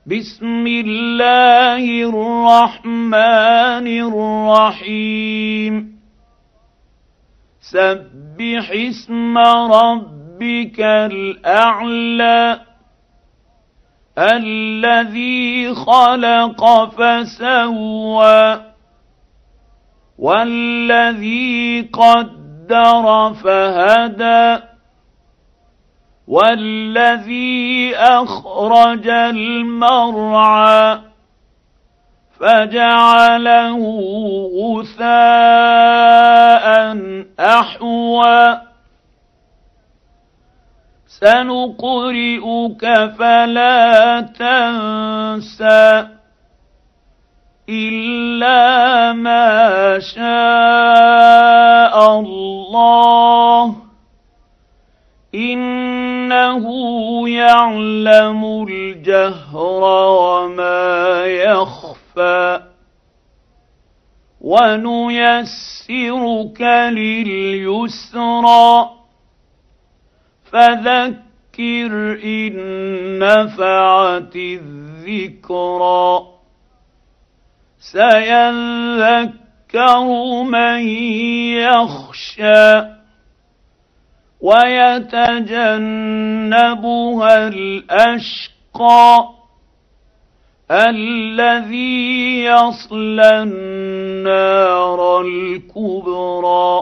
بسم الله الرحمن الرحيم سبح اسم ربك الأعلى الذي خلق فسوى والذي قدر فهدى والذي أخرج المرعى فجعله غثاء أحوى سنقرئك فلا تنسى إلا ما شاء الله إنه يعلم الجهر وما يخفى ونيسرك لليسرى فذكر إن نفعت الذكرى سيذكر من يخشى ويتجنبها الأشقى الذي يصلى النار الكبرى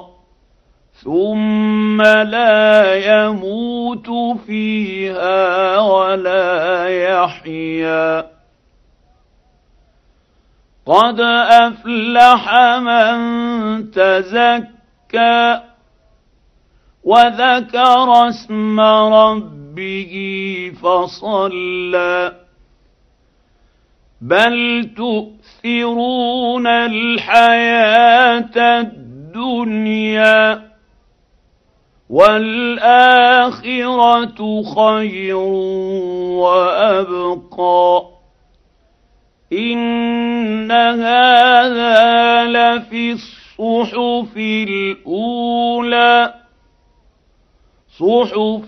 ثم لا يموت فيها ولا يحيا قد أفلح من تزكى وذكر اسم ربه فصلى بل تؤثرون الحياة الدنيا والآخرة خير وأبقى إن هذا لفي الصحف الأولى صحف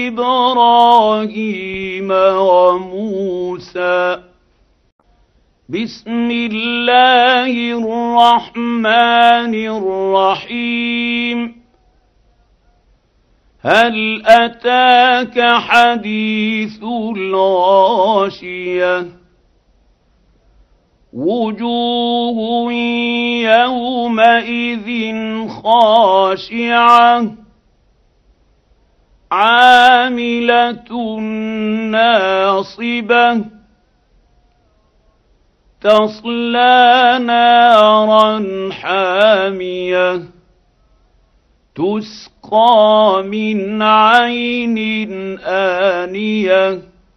إبراهيم وموسى بسم الله الرحمن الرحيم هل أتاك حديث الغاشية وجوه يومئذ خاشعة عاملة ناصبة تصلى نارا حامية تسقى من عين آنية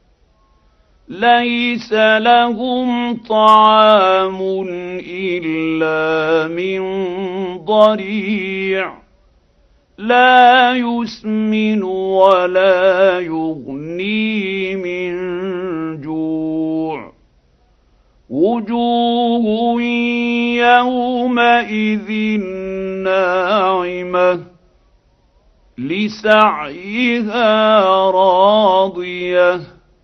ليس لهم طعام إلا من ضريع لا يسمن ولا يغني من جوع وجوه يومئذ ناعمة لسعيها راضية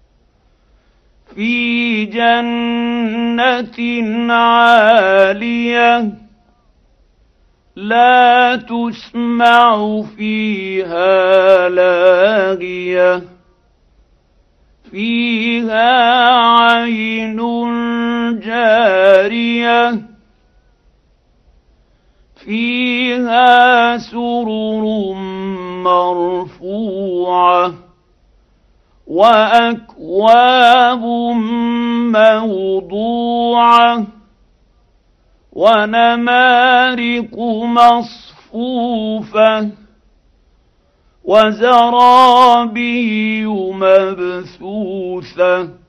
في جنة عالية لا تسمع فيها لاغية فيها عين جارية فيها سرر مرفوعة وأكواب موضوعة ونمارق مصفوفة وزرابي مبثوثة